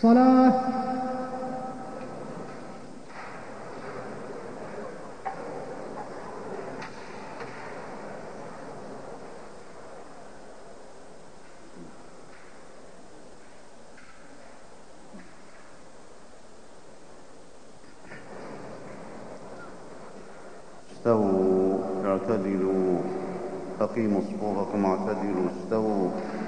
الصلاة. استووا اعتدلوا أقيموا صفوفكم اعتدلوا استووا.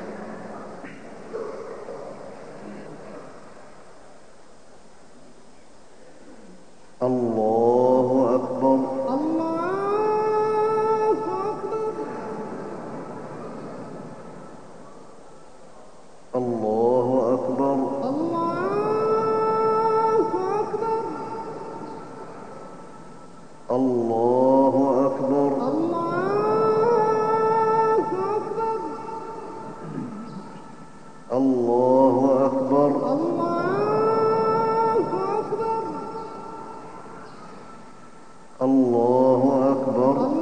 الله أكبر الله أكبر. الله أكبر الله أكبر. الله أكبر الله أكبر. الله أكبر الله أكبر. الله أكبر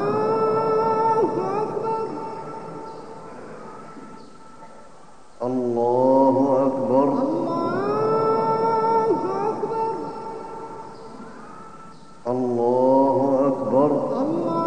الله أكبر. الله أكبر الله أكبر. الله أكبر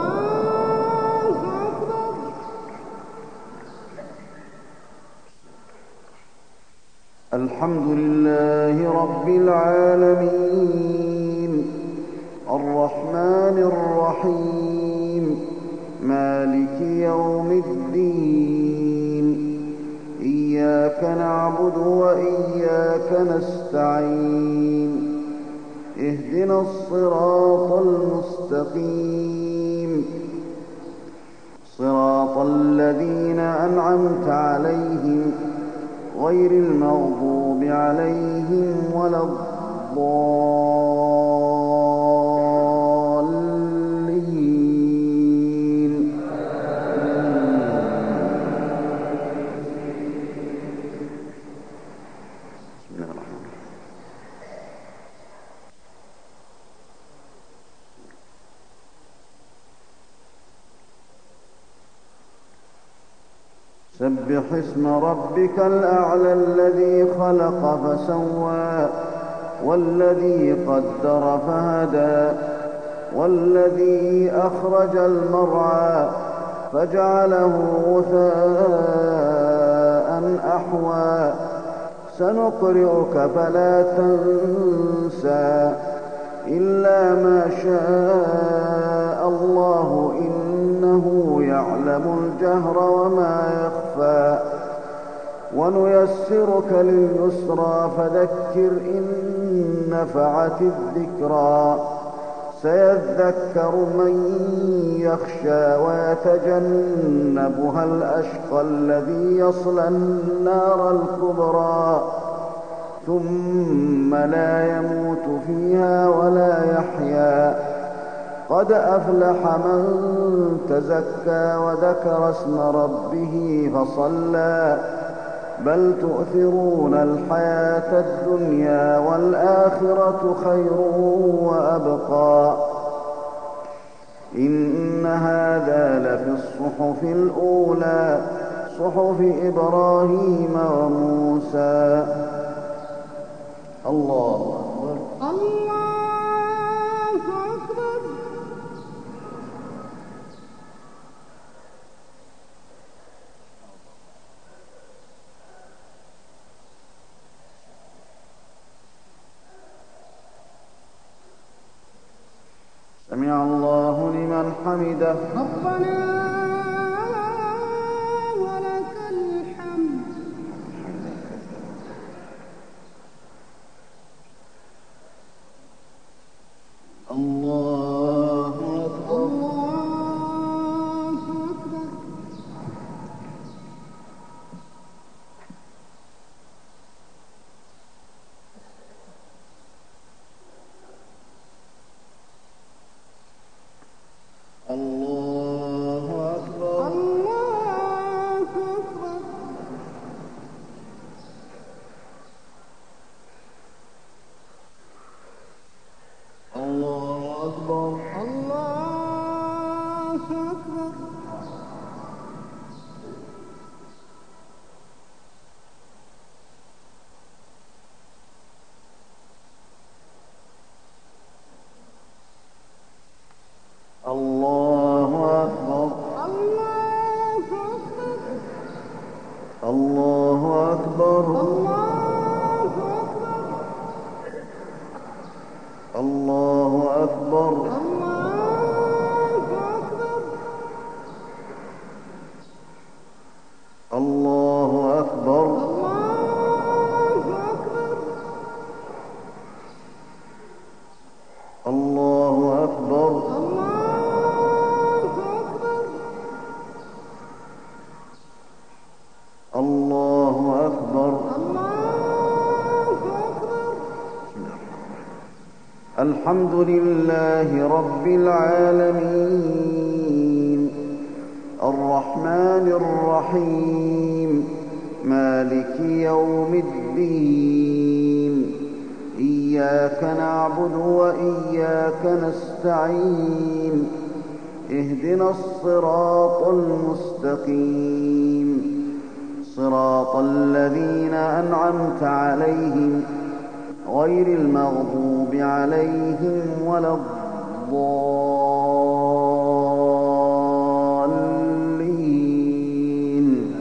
الحمد لله رب العالمين الرحمن الرحيم مالك يوم الدين إياك نعبد وإياك نستعين اهدنا الصراط المستقيم صراط الذين أنعمت عليهم غير المغضوب عليهم ولا الضالين. بسم الله الرحمن الرحيم. سبح اسم ربك الأعلى الذي خلق فسوى والذي قدر فهدى والذي أخرج المرعى فجعله غثاء أحوى سنقرئك فلا تنسى إلا ما شاء الله إنه يعلم الجهر وما يخفى ونيسرك لليسرى فذكر إن نفعت الذكرى سيذكر من يخشى ويتجنبها الأشقى الذي يصلى النار الكبرى ثم لا يموت فيها ولا يحيا قد أفلح من تزكى وذكر اسم ربه فصلى بل تؤثرون الحياة الدنيا والآخرة خير وأبقى إن هذا لفي الصحف الأولى صحف إبراهيم وموسى. الله أكبر الله أكبر. سمع الله لمن حمده ربنا ولك الحمد. الله أكبر الله أكبر. الله الله أكبر الله أكبر الله أكبر الله أكبر الله أكبر الله أكبر الله أكبر الله أكبر الله أكبر الحمد لله رب العالمين الرحمن الرحيم مالك يوم الدين إياك نعبد وإياك نستعين اهدنا الصراط المستقيم صراط الذين أنعمت عليهم غير المغضوب عليهم ولا الضالين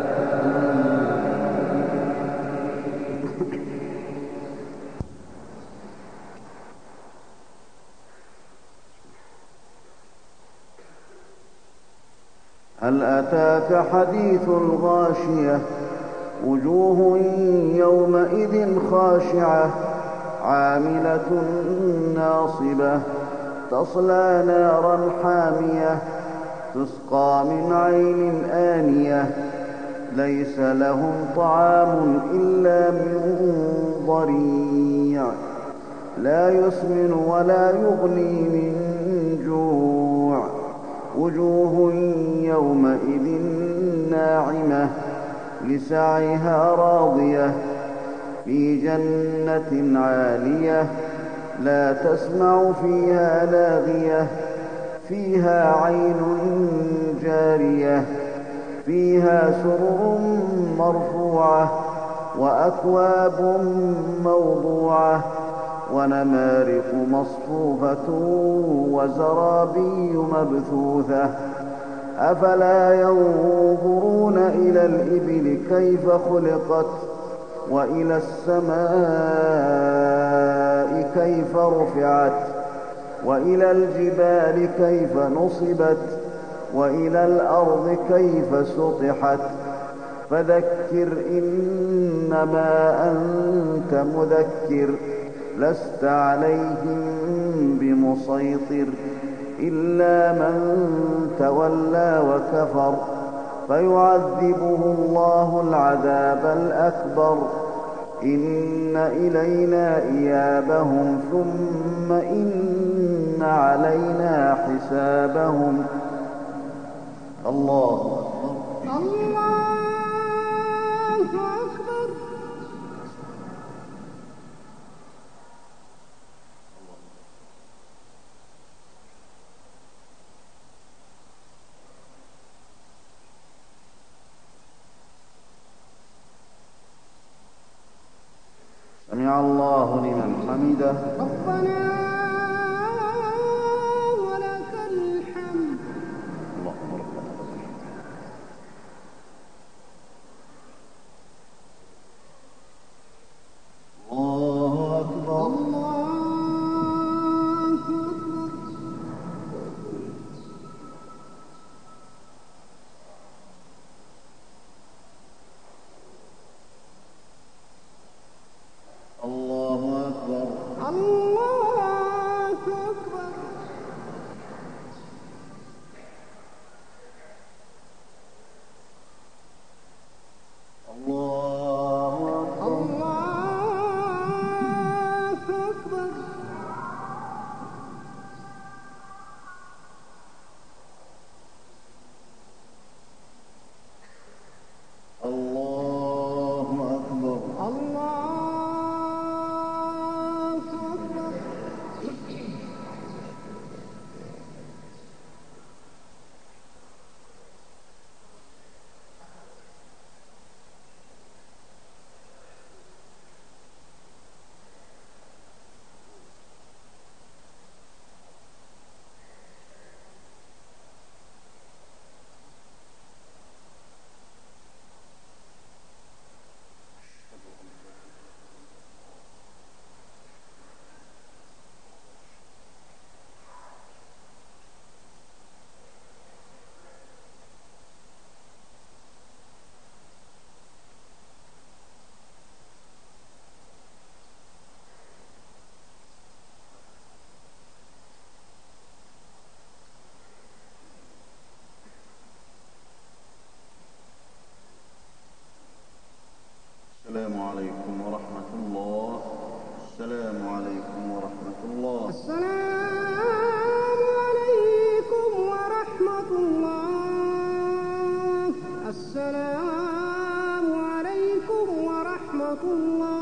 هل أتاك حديث الغاشية وجوه يومئذ خاشعة عاملة ناصبة تصلى نارا حامية تسقى من عين آنية ليس لهم طعام إلا من ضريع لا يسمن ولا يغني من جوع وجوه يومئذ ناعمة لسعيها راضية في جنة عالية لا تسمع فيها لاغية فيها عين جارية فيها سرر مرفوعة وأكواب موضوعة ونمارق مصفوفة وزرابي مبثوثة أفلا ينظرون إلى الإبل كيف خلقت وإلى السماء كيف رفعت وإلى الجبال كيف نصبت وإلى الأرض كيف سطحت فذكر إنما أنت مذكر لست عليهم بمسيطر إلا من تولى وكفر فيعذبه الله العذاب الأكبر إن إلينا إيابهم ثم إن علينا حسابهم الله الله أكبر سمع الله لمن حمده ربنا ولك الحمد اللهم ربنا الله أكبر الله أكبر الله أكبر الله السلام عليكم ورحمة الله. السلام عليكم ورحمة الله. السلام عليكم ورحمة الله. السلام عليكم ورحمة الله.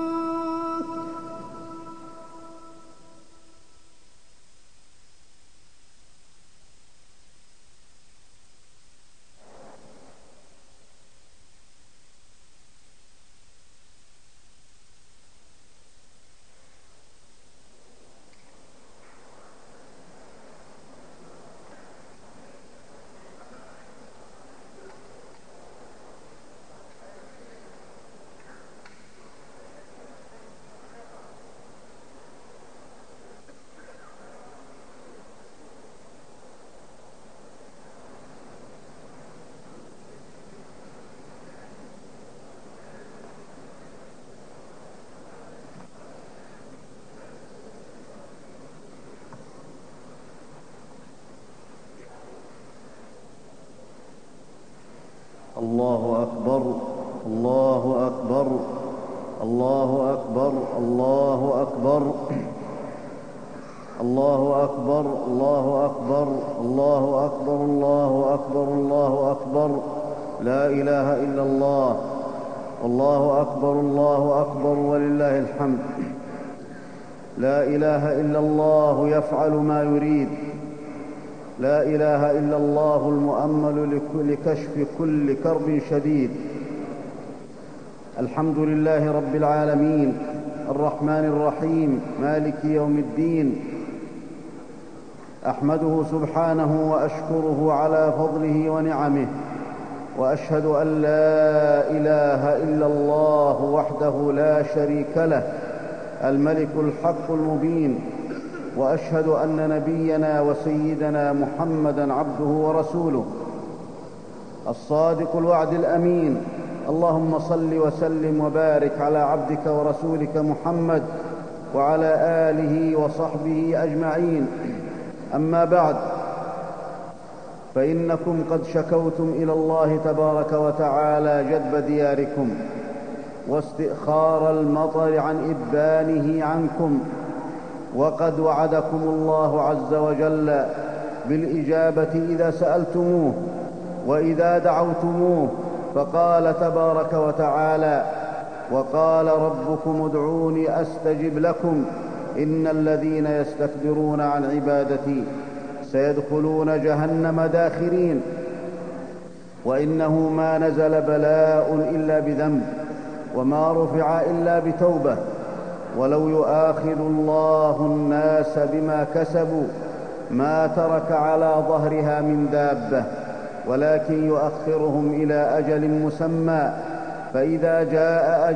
الله أكبر، الله أكبر، الله أكبر، الله أكبر، الله أكبر، الله أكبر، الله أكبر، الله أكبر، الله أكبر، لا إله إلا الله، الله أكبر، الله أكبر ولله الحمد. لا إله إلا الله يفعل ما يريد، لا إله إلا الله المؤمل لكشف كل كرب شديد. الحمد لله رب العالمين الرحمن الرحيم مالك يوم الدين. أحمده سبحانه وأشكره على فضله ونعمه، وأشهد أن لا إله إلا الله وحده لا شريك له الملك الحق المبين، وأشهد أن نبينا وسيدنا محمدًا عبده ورسوله الصادق الوعد الأمين. اللهم صل وسلم وبارك على عبدك ورسولك محمد وعلى آله وصحبه أجمعين. أما بعد، فإنكم قد شكوتم إلى الله تبارك وتعالى جدب دياركم واستئخار المطر عن إبانه عنكم، وقد وعدكم الله عز وجل بالإجابة إذا سألتموه وإذا دعوتموه، فقال تبارك وتعالى: وقال ربكم ادعوني أستجب لكم إن الذين يستكبرون عن عبادتي سيدخلون جهنم داخرين. وإنه ما نزل بلاء إلا بذنب، وما رفع إلا بتوبة. ولو يؤاخذ الله الناس بما كسبوا ما ترك على ظهرها من دابة، ولكن يؤخرهم إلى أجل مسمى، فإذا جاء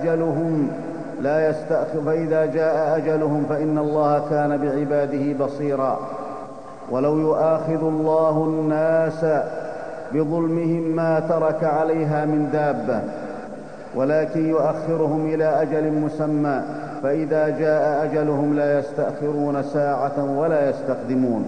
أجلهم فإن الله كان بعباده بصيرا. ولو يؤاخذ الله الناس بظلمهم ما ترك عليها من دابة، ولكن يؤخرهم إلى أجل مسمى، فإذا جاء أجلهم لا يستأخرون ساعة ولا يستقدمون.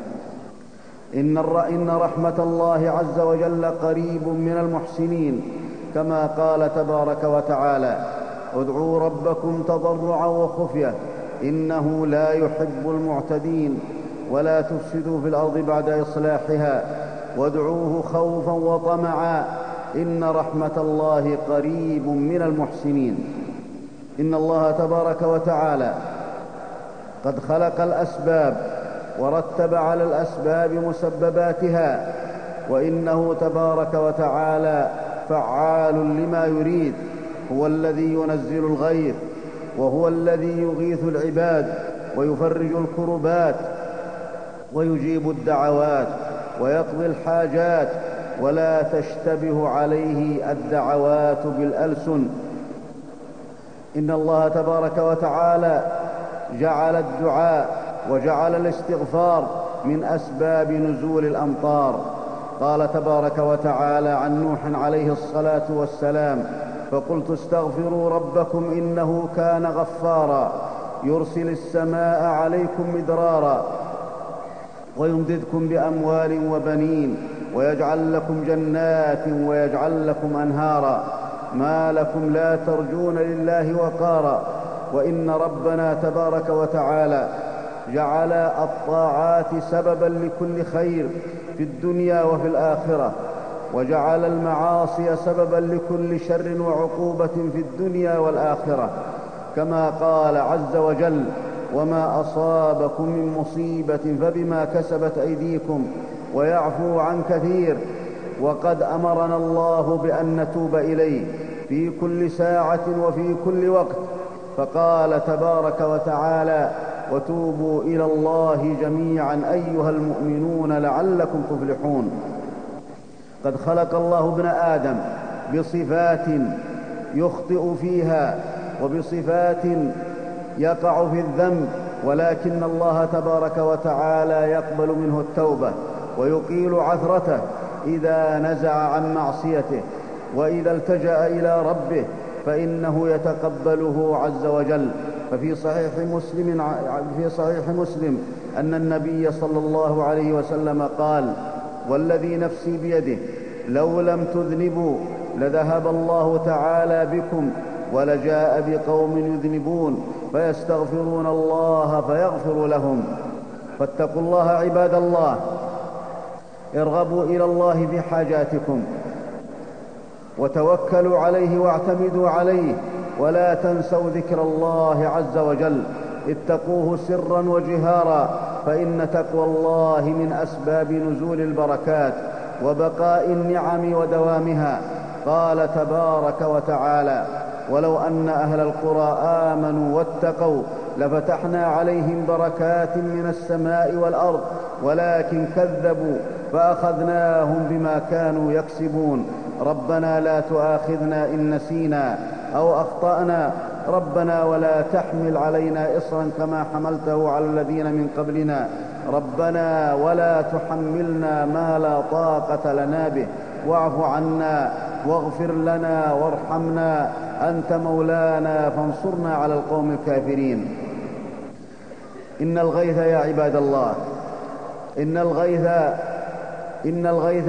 إن رحمة الله عز وجل قريب من المحسنين، كما قال تبارك وتعالى: ادعوا ربكم تضرعا وخفية إنه لا يحب المعتدين، ولا تفسدوا في الأرض بعد إصلاحها وادعوه خوفا وطمعا إن رحمة الله قريب من المحسنين. إن الله تبارك وتعالى قد خلق الأسباب ورتب على الأسباب مسبباتها، وإنه تبارك وتعالى فعال لما يريد. هو الذي ينزل الغيث، وهو الذي يغيث العباد ويفرج الكربات ويجيب الدعوات ويقضي الحاجات، ولا تشتبه عليه الدعوات بالألسن. إن الله تبارك وتعالى جعل الدعاء وجعل الاستغفار من أسباب نزول الأمطار. قال تبارك وتعالى عن نوح عليه الصلاة والسلام: فقلت استغفروا ربكم إنه كان غفارا يرسل السماء عليكم مدرارا ويمددكم بأموال وبنين ويجعل لكم جنات ويجعل لكم أنهارا ما لكم لا ترجون لله وقارا. وإن ربنا تبارك وتعالى جعل الطاعات سببا لكل خير في الدنيا وفي الآخرة، وجعل المعاصي سببا لكل شر وعقوبة في الدنيا والآخرة، كما قال عز وجل: وما أصابكم من مصيبة فبما كسبت أيديكم ويعفو عن كثير. وقد أمرنا الله بأن نتوب إليه في كل ساعة وفي كل وقت، فقال تبارك وتعالى: وتوبوا إلى الله جميعا أيها المؤمنون لعلكم تفلحون. قد خلق الله ابن آدم بصفات يخطئ فيها وبصفات يقع في الذنب، ولكن الله تبارك وتعالى يقبل منه التوبة ويقيل عثرته إذا نزع عن معصيته، وإذا التجأ إلى ربه فإنه يتقبله عز وجل. ففي صحيح مسلم أن النبي صلى الله عليه وسلم قال: والذي نفسي بيده لو لم تذنبوا لذهب الله تعالى بكم ولجاء بقوم يذنبون فيستغفرون الله فيغفر لهم. فاتقوا الله عباد الله، ارغبوا إلى الله في حاجاتكم وتوكلوا عليه واعتمدوا عليه، ولا تنسوا ذكر الله عز وجل. اتقوه سرا وجهارا، فإن تقوى الله من أسباب نزول البركات وبقاء النعم ودوامها. قال تبارك وتعالى: ولو أن أهل القرى آمنوا واتقوا لفتحنا عليهم بركات من السماء والأرض ولكن كذبوا فأخذناهم بما كانوا يكسبون. ربنا لا تؤاخذنا إن نسينا أو أخطأنا، ربنا ولا تحمل علينا إصرا كما حملته على الذين من قبلنا، ربنا ولا تحملنا ما لا طاقة لنا به، واعف عنا واغفر لنا وارحمنا، أنت مولانا فانصرنا على القوم الكافرين. إن الغيث يا عباد الله، إن الغيث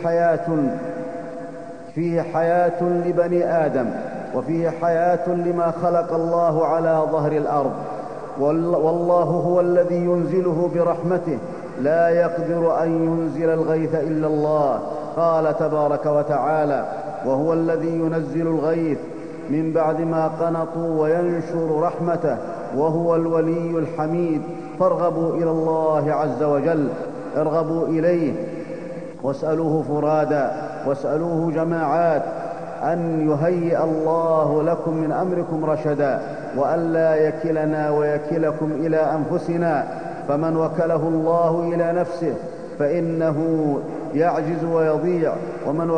فيه حياة لبني آدم، وفيه حياة لما خلق الله على ظهر الأرض، والله هو الذي ينزله برحمته، لا يقدر أن ينزل الغيث إلا الله. قال تبارك وتعالى: وهو الذي ينزل الغيث من بعد ما قنطوا وينشر رحمته وهو الولي الحميد. فارغبوا إلى الله عز وجل، ارغبوا إليه واسألوه فرادا واسألوه جماعات أن يهيئ الله لكم من أمركم رشدا، وأن لا يكلنا ويكلكم إلى أنفسنا، فمن وكله الله إلى نفسه فإنه يعجز ويضيع، ومن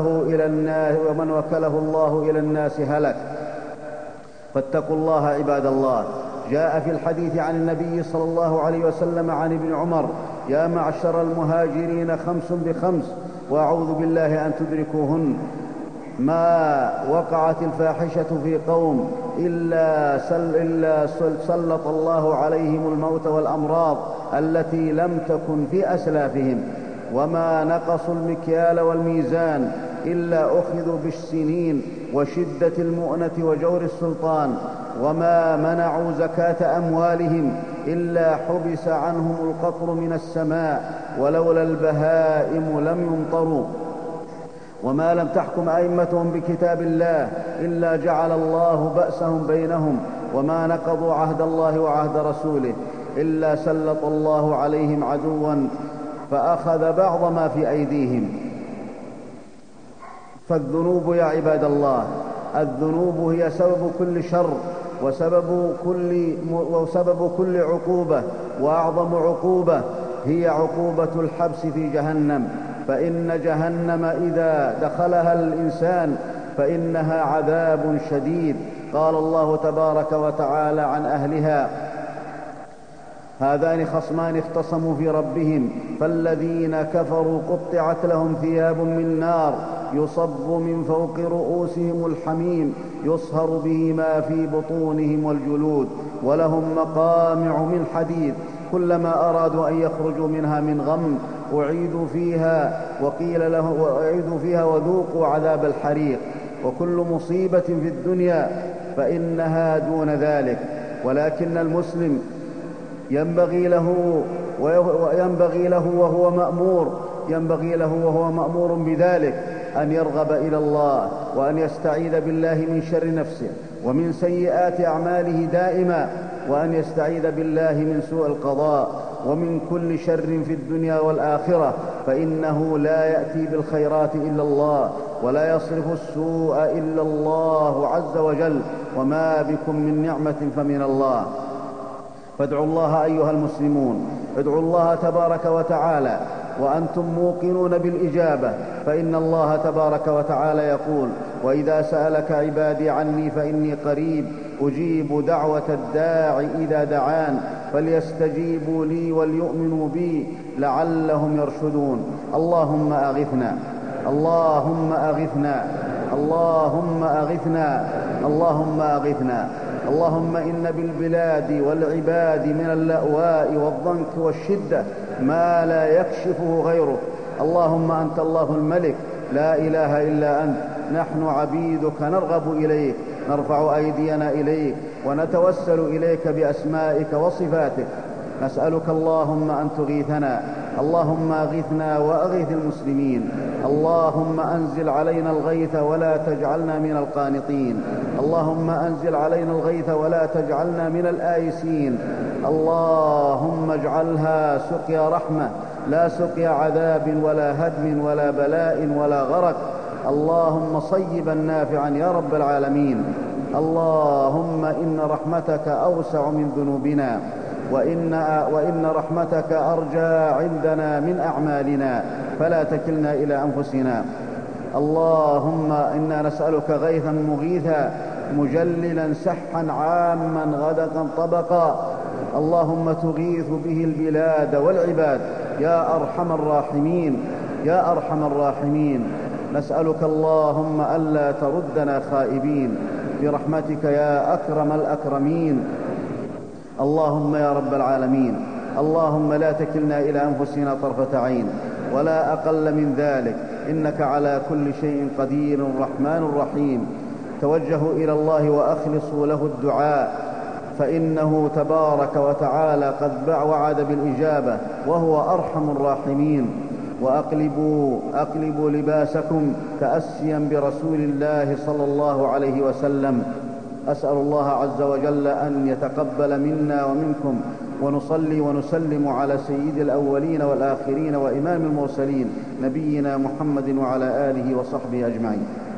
وكله الله إلى الناس هلك. فاتقوا الله عباد الله. جاء في الحديث عن النبي صلى الله عليه وسلم عن ابن عمر: يا معشر المهاجرين 5 ب5 وأعوذ بالله أن تدركوهن. ما وقعت الفاحشة في قوم إلا سلط الله عليهم الموت والأمراض التي لم تكن في أسلافهم، وما نقصوا المكيال والميزان إلا أخذوا بالسنين وشدة المؤنة وجور السلطان، وما منعوا زكاة أموالهم إلا حبس عنهم القطر من السماء، ولولا البهائم لم يمطروا، وما لم تحكم أئمتهم بكتاب الله إلا جعل الله بأسهم بينهم، وما نقضوا عهد الله وعهد رسوله إلا سلط الله عليهم عدوا فأخذ بعض ما في أيديهم. فالذنوب يا عباد الله، الذنوب هي سبب كل شر وسبب كل عقوبة، وأعظم عقوبة هي عقوبة الحبس في جهنم، فإن جهنم إذا دخلها الإنسان فإنها عذاب شديد. قال الله تبارك وتعالى عن أهلها: هذان خصمان اختصموا في ربهم فالذين كفروا قطعت لهم ثياب من نار يصب من فوق رؤوسهم الحميم يصهر به ما في بطونهم والجلود ولهم مقامع من حديد كلما أرادوا أن يخرجوا منها من غم أعيدوا فيها وذوقوا عذاب الحريق. وكل مصيبة في الدنيا فإنها دون ذلك. ولكن المسلم ينبغي له وهو مأمور بذلك أن يرغب إلى الله، وأن يستعيذ بالله من شر نفسه ومن سيئات أعماله دائما، وأن يستعيذ بالله من سوء القضاء ومن كل شر في الدنيا والآخرة، فإنه لا يأتي بالخيرات إلا الله، ولا يصرف السوء إلا الله عز وجل، وما بكم من نعمة فمن الله. فادعوا الله أيها المسلمون، ادعوا الله تبارك وتعالى وأنتم موقنون بالإجابة، فإن الله تبارك وتعالى يقول: وإذا سألك عبادي عني فإني قريب أجيب دعوة الداع إذا دعان فليستجيبوا لي وليؤمنوا بي لعلهم يرشدون. اللهم أغثنا، اللهم أغثنا، اللهم أغثنا، اللهم أغثنا. اللهم إن بالبلاد والعباد من اللأواء والضنك والشدة ما لا يكشفه غيرك. اللهم أنت الله الملك لا إله إلا أنت، نحن عبيدك نرغب إليك، نرفع أيدينا إليك ونتوسل إليك بأسمائك وصفاتك. نسألك اللهم أن تغيثنا، اللهم أغثنا وأغث المسلمين. اللهم أنزل علينا الغيث ولا تجعلنا من القانطين، اللهم أنزل علينا الغيث ولا تجعلنا من الآيسين. اللهم اجعلها سقيا رحمة لا سقيا عذاب ولا هدم ولا بلاء ولا غرق. اللهم صيبا نافعا يا رب العالمين. اللهم إن رحمتك أوسع من ذنوبنا، وإن رحمتك أرجى عندنا من أعمالنا، فلا تكلنا إلى أنفسنا. اللهم إنا نسألك غيثا مغيثا مجللا سحا عاما غدقا طبقا، اللهم تغيث به البلاد والعباد يا أرحم الراحمين، يا أرحم الراحمين. نسألك اللهم ألا تردنا خائبين برحمتك يا أكرم الأكرمين. اللهم يا رب العالمين، اللهم لا تكلنا إلى أنفسنا طرفة عين ولا أقل من ذلك، إنك على كل شيء قدير الرحمن الرحيم. توجهوا إلى الله وأخلصوا له الدعاء، فإنه تبارك وتعالى قد وعد بالإجابة وهو أرحم الراحمين. وأقلبوا لباسكم تأسيا برسول الله صلى الله عليه وسلم. أسأل الله عز وجل أن يتقبل منا ومنكم، ونصلي ونسلم على سيد الأولين والآخرين وإمام المرسلين نبينا محمد وعلى آله وصحبه أجمعين.